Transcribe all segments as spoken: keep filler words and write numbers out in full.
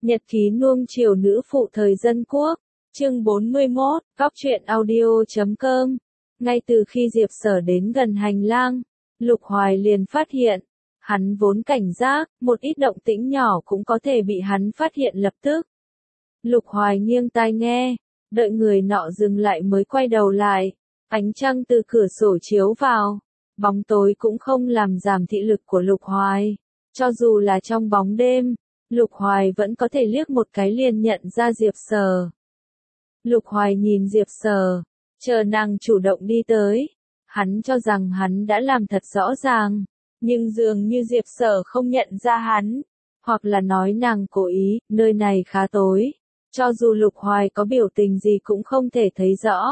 Nhật ký nuông chiều nữ phụ thời dân quốc, chương bốn mươi mốt, góc truyện audio chấm com. Ngay từ khi Diệp Sở đến gần hành lang, Lục Hoài liền phát hiện, hắn vốn cảnh giác, một ít động tĩnh nhỏ cũng có thể bị hắn phát hiện lập tức. Lục Hoài nghiêng tai nghe, đợi người nọ dừng lại mới quay đầu lại, ánh trăng từ cửa sổ chiếu vào, bóng tối cũng không làm giảm thị lực của Lục Hoài, cho dù là trong bóng đêm. Lục Hoài vẫn có thể liếc một cái liền nhận ra Diệp Sở. Lục Hoài nhìn Diệp Sở, chờ nàng chủ động đi tới. Hắn cho rằng hắn đã làm thật rõ ràng, nhưng dường như Diệp Sở không nhận ra hắn, hoặc là nói nàng cố ý, nơi này khá tối, cho dù Lục Hoài có biểu tình gì cũng không thể thấy rõ.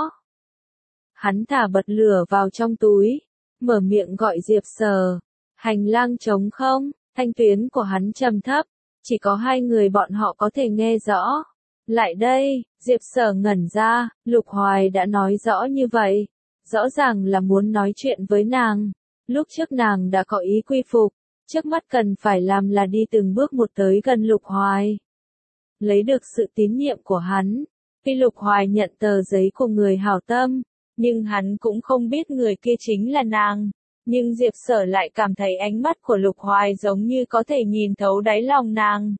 Hắn thả bật lửa vào trong túi, mở miệng gọi Diệp Sở. Hành lang trống không, thanh tuyến của hắn trầm thấp. Chỉ có hai người bọn họ có thể nghe rõ. Lại đây, Diệp Sở ngẩn ra, Lục Hoài đã nói rõ như vậy. Rõ ràng là muốn nói chuyện với nàng. Lúc trước nàng đã có ý quy phục. Trước mắt cần phải làm là đi từng bước một tới gần Lục Hoài. Lấy được sự tín nhiệm của hắn. Vì Lục Hoài nhận tờ giấy của người hảo tâm. Nhưng hắn cũng không biết người kia chính là nàng. Nhưng Diệp Sở lại cảm thấy ánh mắt của Lục Hoài giống như có thể nhìn thấu đáy lòng nàng.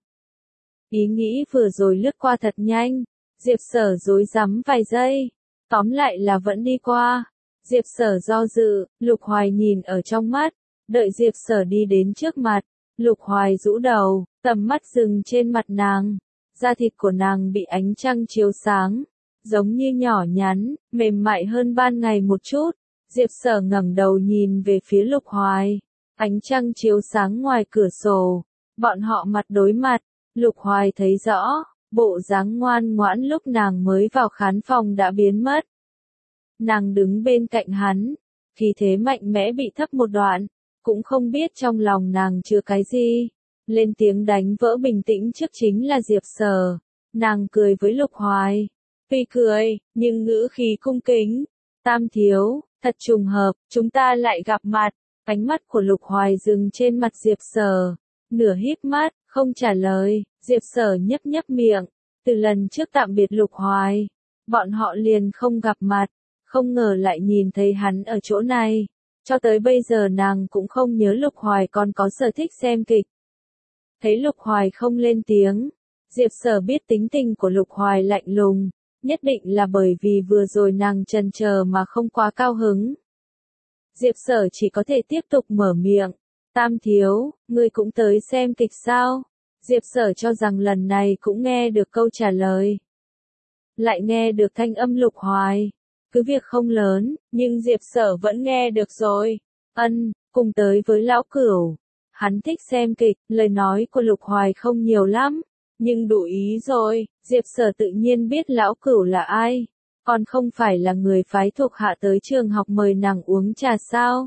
Ý nghĩ vừa rồi lướt qua thật nhanh, Diệp Sở rối rắm vài giây, tóm lại là vẫn đi qua. Diệp Sở do dự, Lục Hoài nhìn ở trong mắt, đợi Diệp Sở đi đến trước mặt, Lục Hoài rũ đầu, tầm mắt dừng trên mặt nàng, da thịt của nàng bị ánh trăng chiếu sáng, giống như nhỏ nhắn, mềm mại hơn ban ngày một chút. Diệp Sở ngẩng đầu nhìn về phía Lục Hoài, ánh trăng chiếu sáng ngoài cửa sổ, bọn họ mặt đối mặt, Lục Hoài thấy rõ, bộ dáng ngoan ngoãn lúc nàng mới vào khán phòng đã biến mất. Nàng đứng bên cạnh hắn, khí thế mạnh mẽ bị thấp một đoạn, cũng không biết trong lòng nàng chứa cái gì, lên tiếng đánh vỡ bình tĩnh trước chính là Diệp Sở, nàng cười với Lục Hoài, tuy cười, nhưng ngữ khí cung kính, Tam thiếu. Thật trùng hợp, chúng ta lại gặp mặt. Ánh mắt của Lục Hoài dừng trên mặt Diệp Sở, nửa híp mắt, không trả lời. Diệp Sở nhấp nhấp miệng. Từ lần trước tạm biệt Lục Hoài, bọn họ liền không gặp mặt, không ngờ lại nhìn thấy hắn ở chỗ này. Cho tới bây giờ nàng cũng không nhớ Lục Hoài còn có sở thích xem kịch. Thấy Lục Hoài không lên tiếng, Diệp Sở biết tính tình của Lục Hoài lạnh lùng. Nhất định là bởi vì vừa rồi nàng chần chờ mà không quá cao hứng. Diệp Sở chỉ có thể tiếp tục mở miệng. Tam thiếu, ngươi cũng tới xem kịch sao? Diệp Sở cho rằng lần này cũng nghe được câu trả lời. Lại nghe được thanh âm Lục Hoài. Cứ việc không lớn, nhưng Diệp Sở vẫn nghe được rồi. Ân, cùng tới với lão cửu. Hắn thích xem kịch, lời nói của Lục Hoài không nhiều lắm. Nhưng đủ ý rồi, Diệp Sở tự nhiên biết lão cửu là ai, còn không phải là người phái thuộc hạ tới trường học mời nàng uống trà sao.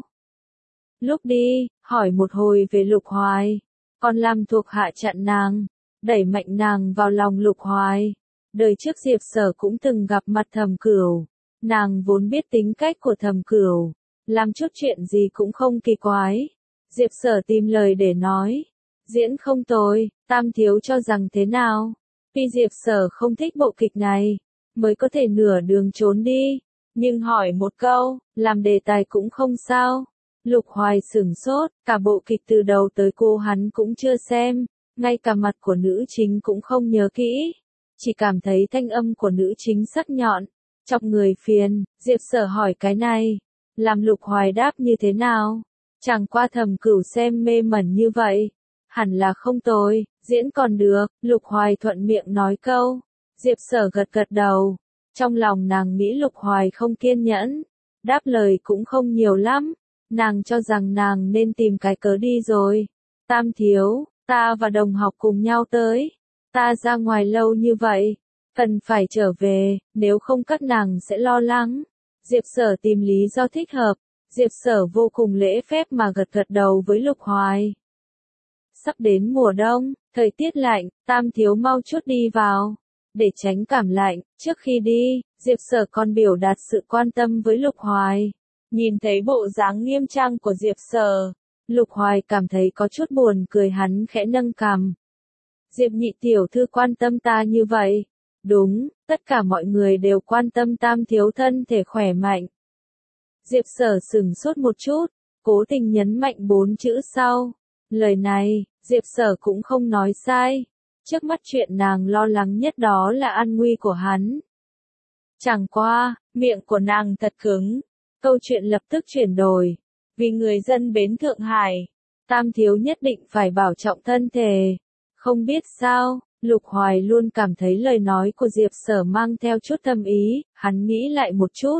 Lúc đi, hỏi một hồi về Lục Hoài, còn làm thuộc hạ chặn nàng, đẩy mạnh nàng vào lòng Lục Hoài. Đời trước Diệp Sở cũng từng gặp mặt Thẩm Cửu, nàng vốn biết tính cách của Thẩm Cửu, làm chút chuyện gì cũng không kỳ quái. Diệp Sở tìm lời để nói. Diễn không tồi, Tam thiếu cho rằng thế nào? Vì Diệp Sở không thích bộ kịch này, mới có thể nửa đường trốn đi, nhưng hỏi một câu, làm đề tài cũng không sao. Lục Hoài sửng sốt, cả bộ kịch từ đầu tới cô hắn cũng chưa xem, ngay cả mặt của nữ chính cũng không nhớ kỹ, chỉ cảm thấy thanh âm của nữ chính sắc nhọn, chọc người phiền. Diệp Sở hỏi cái này, làm Lục Hoài đáp như thế nào? Chẳng qua Thẩm Cửu xem mê mẩn như vậy. Hẳn là không tồi, diễn còn được. Lục Hoài thuận miệng nói câu. Diệp Sở gật gật đầu. Trong lòng nàng nghĩ Lục Hoài không kiên nhẫn. Đáp lời cũng không nhiều lắm. Nàng cho rằng nàng nên tìm cái cớ đi rồi. Tam thiếu, ta và đồng học cùng nhau tới. Ta ra ngoài lâu như vậy. Cần phải trở về, nếu không các nàng sẽ lo lắng. Diệp Sở tìm lý do thích hợp. Diệp Sở vô cùng lễ phép mà gật gật đầu với Lục Hoài. Sắp đến mùa đông, thời tiết lạnh, Tam thiếu mau chút đi vào. Để tránh cảm lạnh, trước khi đi, Diệp Sở còn biểu đạt sự quan tâm với Lục Hoài. Nhìn thấy bộ dáng nghiêm trang của Diệp Sở, Lục Hoài cảm thấy có chút buồn cười, hắn khẽ nâng cằm. Diệp nhị tiểu thư quan tâm ta như vậy. Đúng, tất cả mọi người đều quan tâm Tam thiếu thân thể khỏe mạnh. Diệp Sở sững sốt một chút, cố tình nhấn mạnh bốn chữ sau. Lời này, Diệp Sở cũng không nói sai. Trước mắt chuyện nàng lo lắng nhất đó là an nguy của hắn. Chẳng qua, miệng của nàng thật cứng. Câu chuyện lập tức chuyển đổi. Vì người dân Bến Thượng Hải, Tam thiếu nhất định phải bảo trọng thân thể. Không biết sao, Lục Hoài luôn cảm thấy lời nói của Diệp Sở mang theo chút thâm ý, hắn nghĩ lại một chút.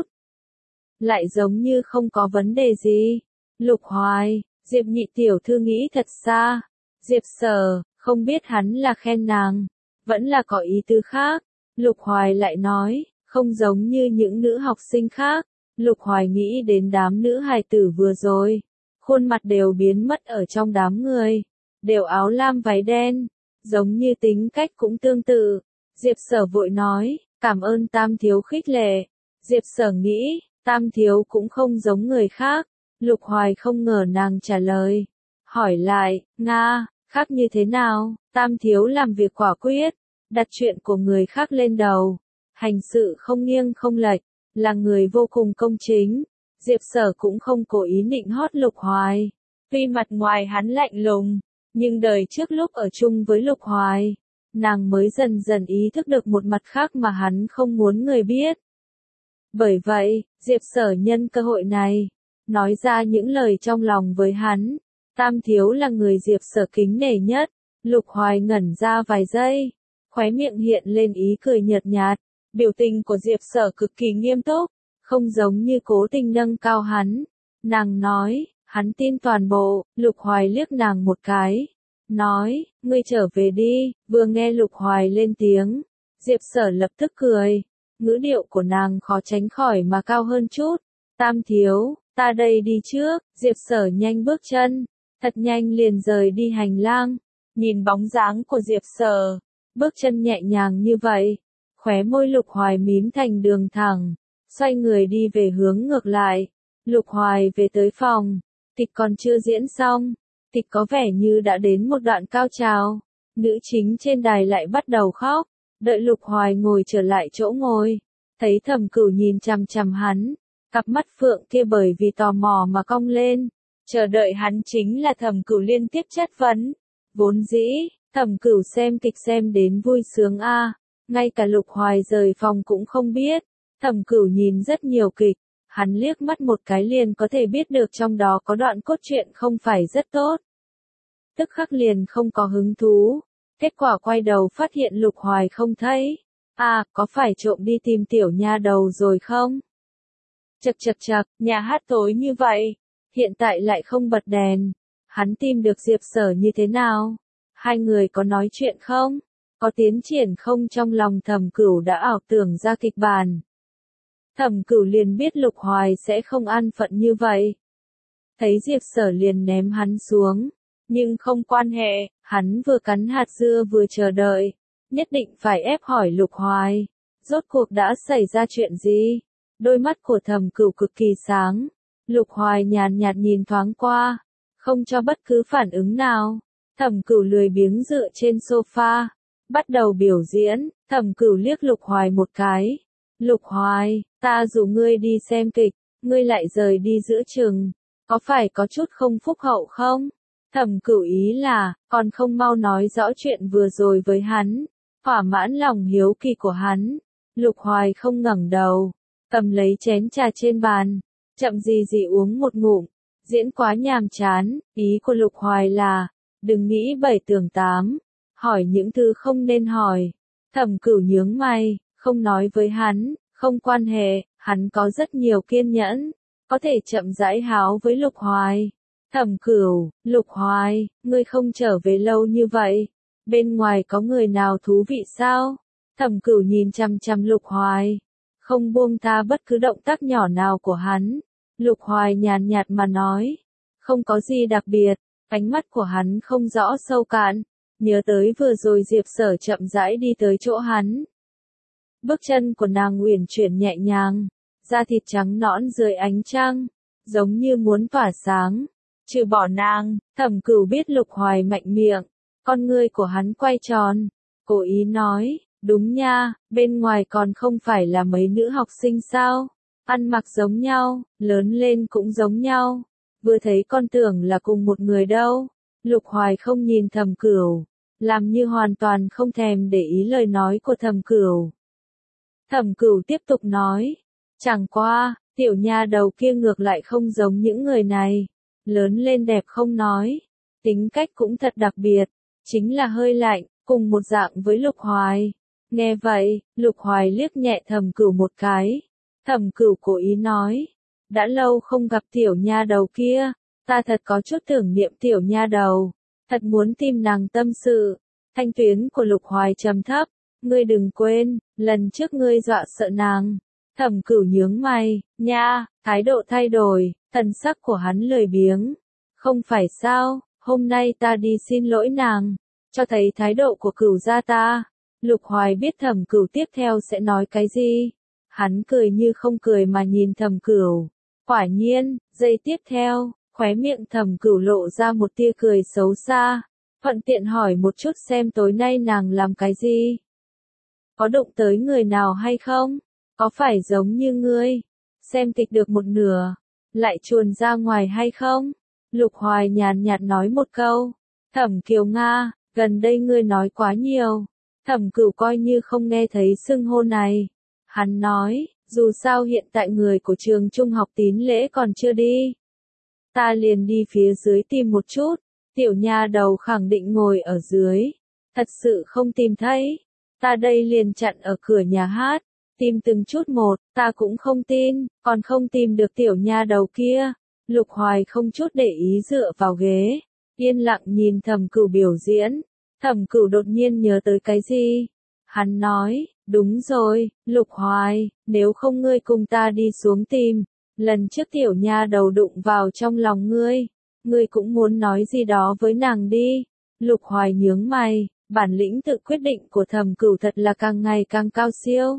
Lại giống như không có vấn đề gì. Lục Hoài, Diệp nhị tiểu thư nghĩ thật xa. Diệp Sở, không biết hắn là khen nàng, vẫn là có ý tứ khác. Lục Hoài lại nói, không giống như những nữ học sinh khác. Lục Hoài nghĩ đến đám nữ hài tử vừa rồi. Khuôn mặt đều biến mất ở trong đám người. Đều áo lam váy đen. Giống như tính cách cũng tương tự. Diệp Sở vội nói, cảm ơn Tam thiếu khích lệ. Diệp Sở nghĩ, Tam thiếu cũng không giống người khác. Lục Hoài không ngờ nàng trả lời. Hỏi lại, Nga, khác như thế nào? Tam thiếu làm việc quả quyết, đặt chuyện của người khác lên đầu. Hành sự không nghiêng không lệch, là người vô cùng công chính. Diệp Sở cũng không cố ý nịnh hót Lục Hoài. Tuy mặt ngoài hắn lạnh lùng, nhưng đời trước lúc ở chung với Lục Hoài, nàng mới dần dần ý thức được một mặt khác mà hắn không muốn người biết. Bởi vậy, Diệp Sở nhân cơ hội này, nói ra những lời trong lòng với hắn. Tam thiếu là người Diệp Sở kính nể nhất. Lục Hoài ngẩn ra vài giây, khóe miệng hiện lên ý cười nhợt nhạt. Biểu tình của Diệp Sở cực kỳ nghiêm túc, không giống như cố tình nâng cao hắn. Nàng nói, hắn tin toàn bộ. Lục Hoài liếc nàng một cái, nói, ngươi trở về đi. Vừa nghe Lục Hoài lên tiếng, Diệp Sở lập tức cười. Ngữ điệu của nàng khó tránh khỏi mà cao hơn chút. Tam thiếu, ta đây đi trước. Diệp Sở nhanh bước chân, thật nhanh liền rời đi hành lang. Nhìn bóng dáng của Diệp Sở, bước chân nhẹ nhàng như vậy, khóe môi Lục Hoài mím thành đường thẳng, xoay người đi về hướng ngược lại. Lục Hoài về tới phòng, kịch còn chưa diễn xong, kịch có vẻ như đã đến một đoạn cao trào. Nữ chính trên đài lại bắt đầu khóc, đợi Lục Hoài ngồi trở lại chỗ ngồi, thấy Thẩm Cửu nhìn chằm chằm hắn, cặp mắt phượng kia bởi vì tò mò mà cong lên, chờ đợi hắn chính là Thẩm Cửu liên tiếp chất vấn. Vốn dĩ, Thẩm Cửu xem kịch xem đến vui sướng a, ngay cả Lục Hoài rời phòng cũng không biết. Thẩm Cửu nhìn rất nhiều kịch, hắn liếc mắt một cái liền có thể biết được trong đó có đoạn cốt truyện không phải rất tốt. Tức khắc liền không có hứng thú, kết quả quay đầu phát hiện Lục Hoài không thấy. À, có phải trộm đi tìm tiểu nha đầu rồi không? Chật chật chật, nhà hát tối như vậy, hiện tại lại không bật đèn. Hắn tìm được Diệp Sở như thế nào? Hai người có nói chuyện không? Có tiến triển không? Trong lòng Thẩm Cửu đã ảo tưởng ra kịch bản. Thẩm Cửu liền biết Lục Hoài sẽ không an phận như vậy. Thấy Diệp Sở liền ném hắn xuống. Nhưng không quan hệ, hắn vừa cắn hạt dưa vừa chờ đợi. Nhất định phải ép hỏi Lục Hoài. Rốt cuộc đã xảy ra chuyện gì? Đôi mắt của Thẩm Cửu cực kỳ sáng. Lục Hoài nhàn nhạt nhìn thoáng qua, không cho bất cứ phản ứng nào. Thẩm Cửu lười biếng dựa trên sofa, bắt đầu biểu diễn. Thẩm Cửu liếc Lục Hoài một cái. Lục Hoài, ta rủ ngươi đi xem kịch, ngươi lại rời đi giữa chừng, có phải có chút không phúc hậu không? Thẩm Cửu ý là, còn không mau nói rõ chuyện vừa rồi với hắn, thỏa mãn lòng hiếu kỳ của hắn. Lục Hoài không ngẩng đầu, cầm lấy chén trà trên bàn, chậm gì gì uống một ngụm. Diễn quá nhàm chán, ý của Lục Hoài là, đừng nghĩ bảy tưởng tám, hỏi những thứ không nên hỏi. Thẩm Cửu nhướng mày, không nói với hắn, không quan hệ, hắn có rất nhiều kiên nhẫn, có thể chậm rãi háo với Lục Hoài. Thẩm Cửu, Lục Hoài, ngươi không trở về lâu như vậy, bên ngoài có người nào thú vị sao? Thẩm Cửu nhìn chằm chằm Lục Hoài, không buông tha bất cứ động tác nhỏ nào của hắn. Lục Hoài nhàn nhạt mà nói, không có gì đặc biệt. Ánh mắt của hắn không rõ sâu cạn, nhớ tới vừa rồi Diệp Sở chậm rãi đi tới chỗ hắn. Bước chân của nàng uyển chuyển nhẹ nhàng, da thịt trắng nõn dưới ánh trăng, giống như muốn tỏa sáng. Trừ bỏ nàng, Thẩm Cửu biết Lục Hoài mạnh miệng, Con ngươi của hắn quay tròn, cố ý nói, đúng nha, bên ngoài còn không phải là mấy nữ học sinh sao, ăn mặc giống nhau, lớn lên cũng giống nhau, vừa thấy con tưởng là cùng một người đâu. Lục Hoài không nhìn Thẩm Cửu, làm như hoàn toàn không thèm để ý lời nói của Thẩm Cửu. Thẩm Cửu tiếp tục nói, chẳng qua, tiểu nha đầu kia ngược lại không giống những người này, lớn lên đẹp không nói, tính cách cũng thật đặc biệt, chính là hơi lạnh, cùng một dạng với Lục Hoài. Nghe vậy, Lục Hoài liếc nhẹ Thẩm Cửu một cái, Thẩm Cửu cố ý nói, đã lâu không gặp tiểu nha đầu kia, ta thật có chút tưởng niệm tiểu nha đầu, thật muốn tìm nàng tâm sự. Thanh tuyến của Lục Hoài trầm thấp, ngươi đừng quên, lần trước ngươi dọa sợ nàng. Thẩm Cửu nhướng mày, nha, thái độ thay đổi, thần sắc của hắn lười biếng. Không phải sao, hôm nay ta đi xin lỗi nàng, cho thấy thái độ của Cửu gia ta. Lục Hoài biết Thẩm Cửu tiếp theo sẽ nói cái gì. Hắn cười như không cười mà nhìn Thẩm Cửu. Quả nhiên, giây tiếp theo, khóe miệng Thẩm Cửu lộ ra một tia cười xấu xa. Thuận tiện hỏi một chút xem tối nay nàng làm cái gì. Có đụng tới người nào hay không? Có phải giống như ngươi, xem kịch được một nửa, lại chuồn ra ngoài hay không? Lục Hoài nhàn nhạt nói một câu. Thẩm Kiều Nga, gần đây ngươi nói quá nhiều. Thẩm Cửu coi như không nghe thấy xưng hô này. Hắn nói, dù sao hiện tại người của trường trung học Tín Lễ còn chưa đi. Ta liền đi phía dưới tìm một chút. Tiểu nha đầu khẳng định ngồi ở dưới. Thật sự không tìm thấy. Ta đây liền chặn ở cửa nhà hát. Tìm từng chút một, ta cũng không tin, còn không tìm được tiểu nha đầu kia. Lục Hoài không chút để ý dựa vào ghế. Yên lặng nhìn Thẩm Cửu biểu diễn. Thẩm Cửu đột nhiên nhớ tới cái gì. Hắn nói, đúng rồi, Lục Hoài, nếu không ngươi cùng ta đi xuống tìm. Lần trước tiểu nha đầu đụng vào trong lòng ngươi. Ngươi cũng muốn nói gì đó với nàng đi. Lục Hoài nhướng mày, bản lĩnh tự quyết định của Thẩm Cửu thật là càng ngày càng cao siêu.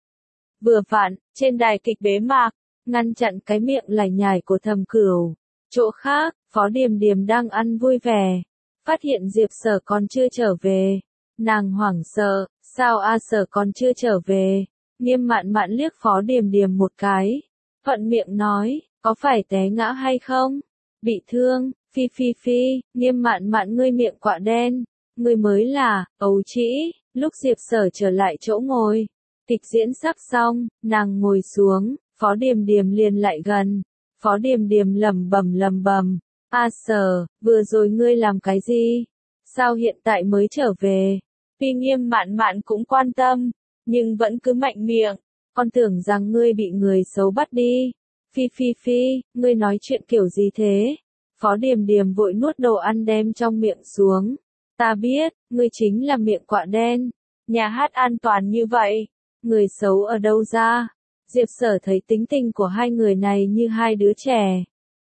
Vừa vặn, trên đài kịch bế mạc, ngăn chặn cái miệng lải nhải của Thẩm Cửu. Chỗ khác, Phó Điềm Điềm đang ăn vui vẻ, phát hiện Diệp Sở còn chưa trở về. Nàng hoảng sợ, sao A Sở còn chưa trở về? Nghiêm Mạn Mạn liếc Phó Điềm Điềm một cái, thuận miệng nói, có phải té ngã hay không? Bị thương, phi phi phi, Nghiêm Mạn Mạn ngươi miệng quạ đen, ngươi mới là, ấu trĩ. Lúc Diệp Sở trở lại chỗ ngồi, kịch diễn sắp xong, nàng ngồi xuống, Phó Điềm Điềm liền lại gần. Phó Điềm Điềm lẩm bẩm lẩm bẩm, A Sở, vừa rồi ngươi làm cái gì? Sao hiện tại mới trở về? Tuy Nghiêm Mạn Mạn cũng quan tâm, nhưng vẫn cứ mạnh miệng, con tưởng rằng ngươi bị người xấu bắt đi. Phi phi phi, ngươi nói chuyện kiểu gì thế? Phó Điềm Điềm vội nuốt đồ ăn đem trong miệng xuống. Ta biết, ngươi chính là miệng quạ đen. Nhà hát an toàn như vậy, người xấu ở đâu ra? Diệp Sở thấy tính tình của hai người này như hai đứa trẻ.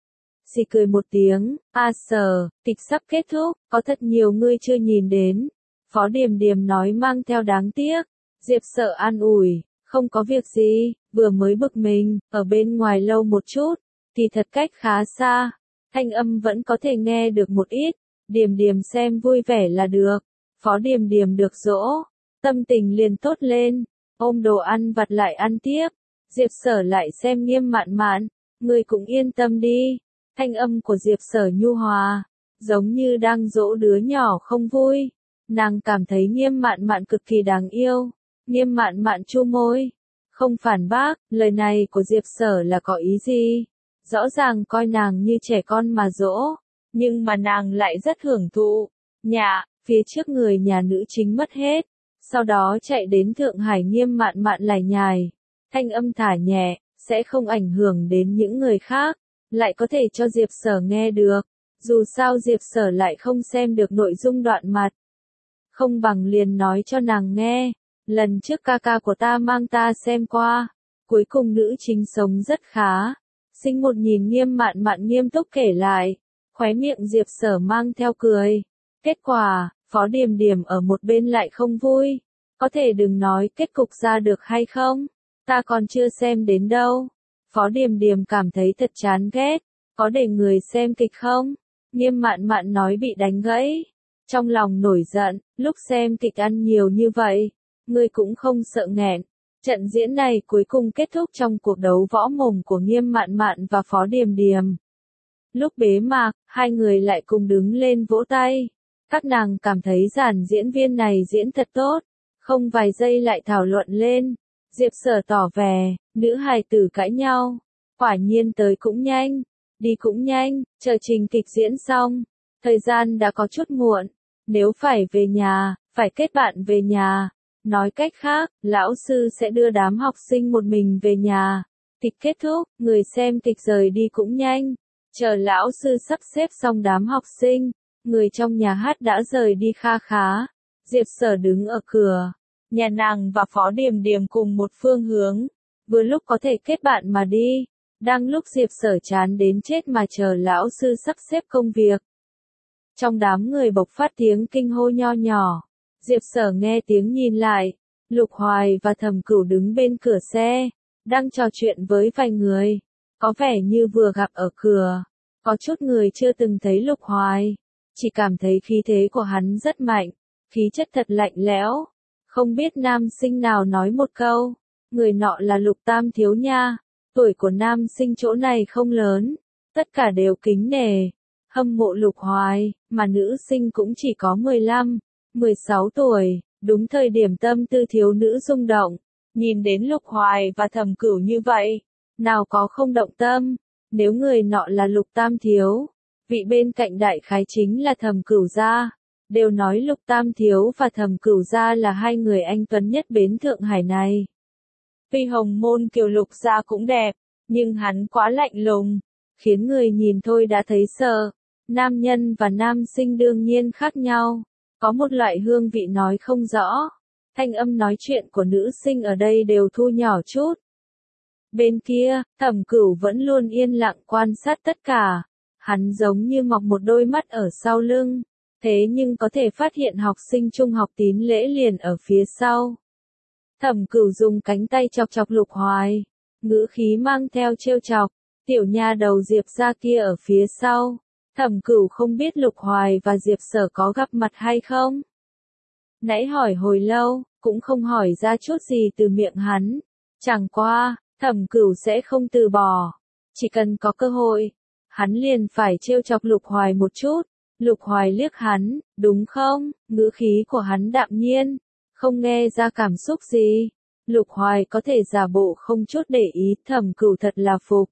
Xì cười một tiếng, A Sở, kịch sắp kết thúc, có thật nhiều ngươi chưa nhìn đến. Phó Điềm Điềm nói mang theo đáng tiếc. Diệp Sở an ủi, không có việc gì, vừa mới bực mình, ở bên ngoài lâu một chút, thì thật cách khá xa. Thanh âm vẫn có thể nghe được một ít, Điềm Điềm xem vui vẻ là được. Phó Điềm Điềm được dỗ, tâm tình liền tốt lên, ôm đồ ăn vặt lại ăn tiếp. Diệp Sở lại xem Nghiêm Mạn Mạn, ngươi cũng yên tâm đi. Thanh âm của Diệp Sở nhu hòa, giống như đang dỗ đứa nhỏ không vui. Nàng cảm thấy Nghiêm Mạn Mạn cực kỳ đáng yêu. Nghiêm Mạn Mạn chu môi, không phản bác, lời này của Diệp Sở là có ý gì? Rõ ràng coi nàng như trẻ con mà dỗ, nhưng mà nàng lại rất hưởng thụ. Nhà, phía trước người nhà nữ chính mất hết, sau đó chạy đến Thượng Hải. Nghiêm Mạn Mạn lải nhải, thanh âm thả nhẹ, sẽ không ảnh hưởng đến những người khác, lại có thể cho Diệp Sở nghe được. Dù sao Diệp Sở lại không xem được nội dung đoạn mặt. Không bằng liền nói cho nàng nghe, lần trước ca ca của ta mang ta xem qua, cuối cùng nữ chính sống rất khá. Sinh một nhìn Nghiêm Mạn Mạn nghiêm túc kể lại, khóe miệng Diệp Sở mang theo cười. Kết quả, Phó Điềm Điềm ở một bên lại không vui. Có thể đừng nói kết cục ra được hay không? Ta còn chưa xem đến đâu. Phó Điềm Điềm cảm thấy thật chán ghét. Có để người xem kịch không? Nghiêm Mạn Mạn nói bị đánh gãy. trong lòng nổi giận, lúc xem kịch ăn nhiều như vậy, ngươi cũng không sợ nghẹn. Trận diễn này cuối cùng kết thúc trong cuộc đấu võ mồm của Nghiêm Mạn Mạn và Phó Điềm Điềm. Lúc bế mạc, hai người lại cùng đứng lên vỗ tay. Các nàng cảm thấy dàn diễn viên này diễn thật tốt, không vài giây lại thảo luận lên. Diệp Sở tỏ vẻ, nữ hài tử cãi nhau, quả nhiên tới cũng nhanh, đi cũng nhanh, chờ trình kịch diễn xong, thời gian đã có chút muộn, nếu phải về nhà, phải kết bạn về nhà. Nói cách khác, lão sư sẽ đưa đám học sinh một mình về nhà. Kịch kết thúc, người xem kịch rời đi cũng nhanh. Chờ lão sư sắp xếp xong đám học sinh, người trong nhà hát đã rời đi kha khá. Diệp Sở đứng ở cửa, nhà nàng và Phó Điềm Điềm cùng một phương hướng, vừa lúc có thể kết bạn mà đi. Đang lúc Diệp Sở chán đến chết mà chờ lão sư sắp xếp công việc. Trong đám người bộc phát tiếng kinh hô nho nhỏ. Diệp Sở nghe tiếng nhìn lại, Lục Hoài và Thẩm Cửu đứng bên cửa xe, đang trò chuyện với vài người, có vẻ như vừa gặp ở cửa. Có chút người chưa từng thấy Lục Hoài, chỉ cảm thấy khí thế của hắn rất mạnh, khí chất thật lạnh lẽo. Không biết nam sinh nào nói một câu, người nọ là Lục Tam thiếu nha, tuổi của nam sinh chỗ này không lớn, tất cả đều kính nể, hâm mộ Lục Hoài, mà nữ sinh cũng chỉ có mười lăm, mười sáu tuổi, đúng thời điểm tâm tư thiếu nữ rung động, nhìn đến Lục Hoài và Thẩm Cửu như vậy, nào có không động tâm, nếu người nọ là Lục Tam thiếu, vị bên cạnh đại khái chính là Thẩm Cửu gia, đều nói Lục Tam thiếu và Thẩm Cửu gia là hai người anh tuấn nhất bến Thượng Hải này. Tuy hồng môn kiều Lục gia cũng đẹp, nhưng hắn quá lạnh lùng, khiến người nhìn thôi đã thấy sợ. Nam nhân và nam sinh đương nhiên khác nhau. Có một loại hương vị nói không rõ, thanh âm nói chuyện của nữ sinh ở đây đều thu nhỏ chút. Bên kia, Thẩm Cửu vẫn luôn yên lặng quan sát tất cả, hắn giống như mọc một đôi mắt ở sau lưng, thế nhưng có thể phát hiện học sinh trung học Tín Lễ liền ở phía sau. Thẩm Cửu dùng cánh tay chọc chọc Lục Hoài, ngữ khí mang theo trêu chọc, tiểu nha đầu Diệp gia kia ở phía sau. Thẩm Cửu không biết Lục Hoài và Diệp Sở có gặp mặt hay không. Nãy hỏi hồi lâu, cũng không hỏi ra chút gì từ miệng hắn. Chẳng qua, Thẩm Cửu sẽ không từ bỏ. Chỉ cần có cơ hội, hắn liền phải trêu chọc Lục Hoài một chút. Lục Hoài liếc hắn, đúng không? Ngữ khí của hắn đạm nhiên, không nghe ra cảm xúc gì. Lục Hoài có thể giả bộ không chút để ý, Thẩm Cửu thật là phục.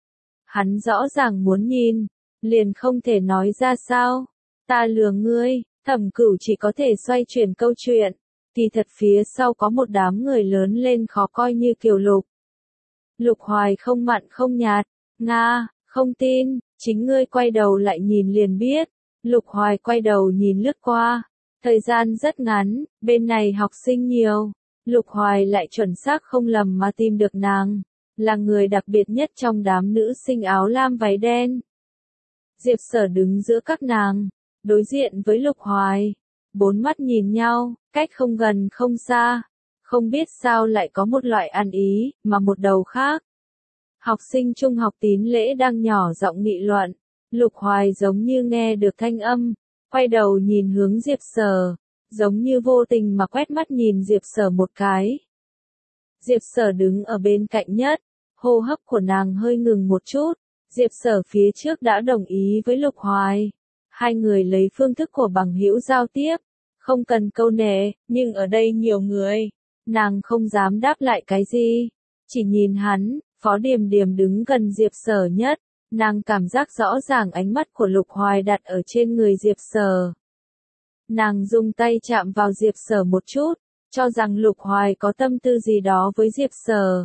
Hắn rõ ràng muốn nhìn, liền không thể nói ra sao. Ta lừa ngươi, Thẩm Cửu chỉ có thể xoay chuyển câu chuyện. Thì thật phía sau có một đám người lớn lên khó coi như Kiều Lục. Lục Hoài không mặn không nhạt, Nga, không tin, chính ngươi quay đầu lại nhìn liền biết. Lục Hoài quay đầu nhìn lướt qua. Thời gian rất ngắn, bên này học sinh nhiều. Lục Hoài lại chuẩn xác không lầm mà tìm được nàng. Là người đặc biệt nhất trong đám nữ sinh áo lam váy đen. Diệp Sở đứng giữa các nàng, đối diện với Lục Hoài. Bốn mắt nhìn nhau, cách không gần không xa. Không biết sao lại có một loại ăn ý, mà một đầu khác. Học sinh trung học Tín Lễ đang nhỏ giọng nghị luận. Lục Hoài giống như nghe được thanh âm, quay đầu nhìn hướng Diệp Sở, giống như vô tình mà quét mắt nhìn Diệp Sở một cái. Diệp Sở đứng ở bên cạnh nhất, hô hấp của nàng hơi ngừng một chút. Diệp Sở phía trước đã đồng ý với Lục Hoài. Hai người lấy phương thức của bằng hữu giao tiếp, không cần câu nệ, nhưng ở đây nhiều người, nàng không dám đáp lại cái gì. Chỉ nhìn hắn, Phó Điềm Điềm đứng gần Diệp Sở nhất, nàng cảm giác rõ ràng ánh mắt của Lục Hoài đặt ở trên người Diệp Sở. Nàng dùng tay chạm vào Diệp Sở một chút, cho rằng Lục Hoài có tâm tư gì đó với Diệp Sở.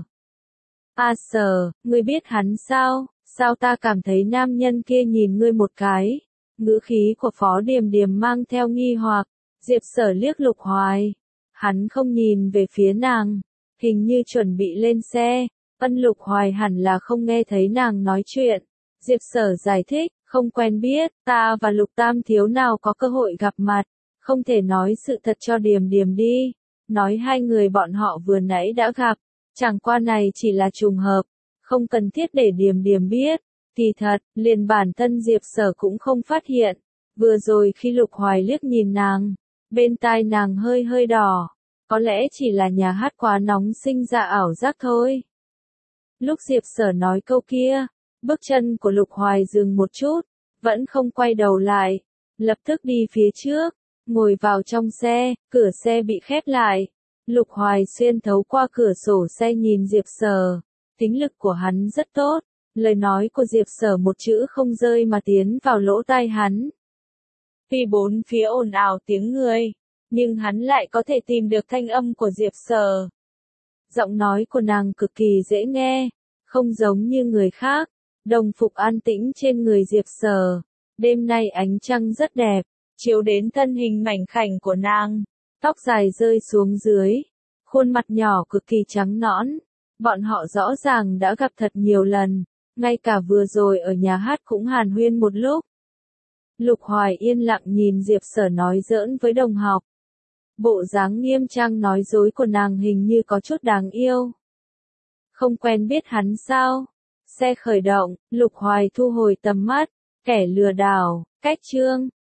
A Sở, ngươi biết hắn sao? Sao ta cảm thấy nam nhân kia nhìn ngươi một cái? Ngữ khí của Phó Điềm Điềm mang theo nghi hoặc. Diệp Sở liếc Lục Hoài. Hắn không nhìn về phía nàng, hình như chuẩn bị lên xe. Ân Lục Hoài hẳn là không nghe thấy nàng nói chuyện. Diệp Sở giải thích, không quen biết, ta và Lục Tam thiếu nào có cơ hội gặp mặt, không thể nói sự thật cho Điềm Điềm đi. Nói hai người bọn họ vừa nãy đã gặp, chẳng qua này chỉ là trùng hợp, không cần thiết để Điềm Điềm biết. Thì thật, liền bản thân Diệp Sở cũng không phát hiện. Vừa rồi khi Lục Hoài liếc nhìn nàng, bên tai nàng hơi hơi đỏ, có lẽ chỉ là nhà hát quá nóng sinh ra ảo giác thôi. Lúc Diệp Sở nói câu kia, bước chân của Lục Hoài dừng một chút, vẫn không quay đầu lại, lập tức đi phía trước, ngồi vào trong xe, cửa xe bị khép lại. Lục Hoài xuyên thấu qua cửa sổ xe nhìn Diệp Sở, tính lực của hắn rất tốt, lời nói của Diệp Sở một chữ không rơi mà tiến vào lỗ tai hắn. Tuy bốn phía ồn ào tiếng người, nhưng hắn lại có thể tìm được thanh âm của Diệp Sở. Giọng nói của nàng cực kỳ dễ nghe, không giống như người khác, đồng phục an tĩnh trên người Diệp Sở. Đêm nay ánh trăng rất đẹp, chiếu đến thân hình mảnh khảnh của nàng, tóc dài rơi xuống dưới, khuôn mặt nhỏ cực kỳ trắng nõn. Bọn họ rõ ràng đã gặp thật nhiều lần, ngay cả vừa rồi ở nhà hát cũng hàn huyên một lúc. Lục Hoài yên lặng nhìn Diệp Sở nói giỡn với đồng học. Bộ dáng nghiêm trang nói dối của nàng hình như có chút đáng yêu. Không quen biết hắn sao? Xe khởi động, Lục Hoài thu hồi tầm mắt, kẻ lừa đảo, cách chương.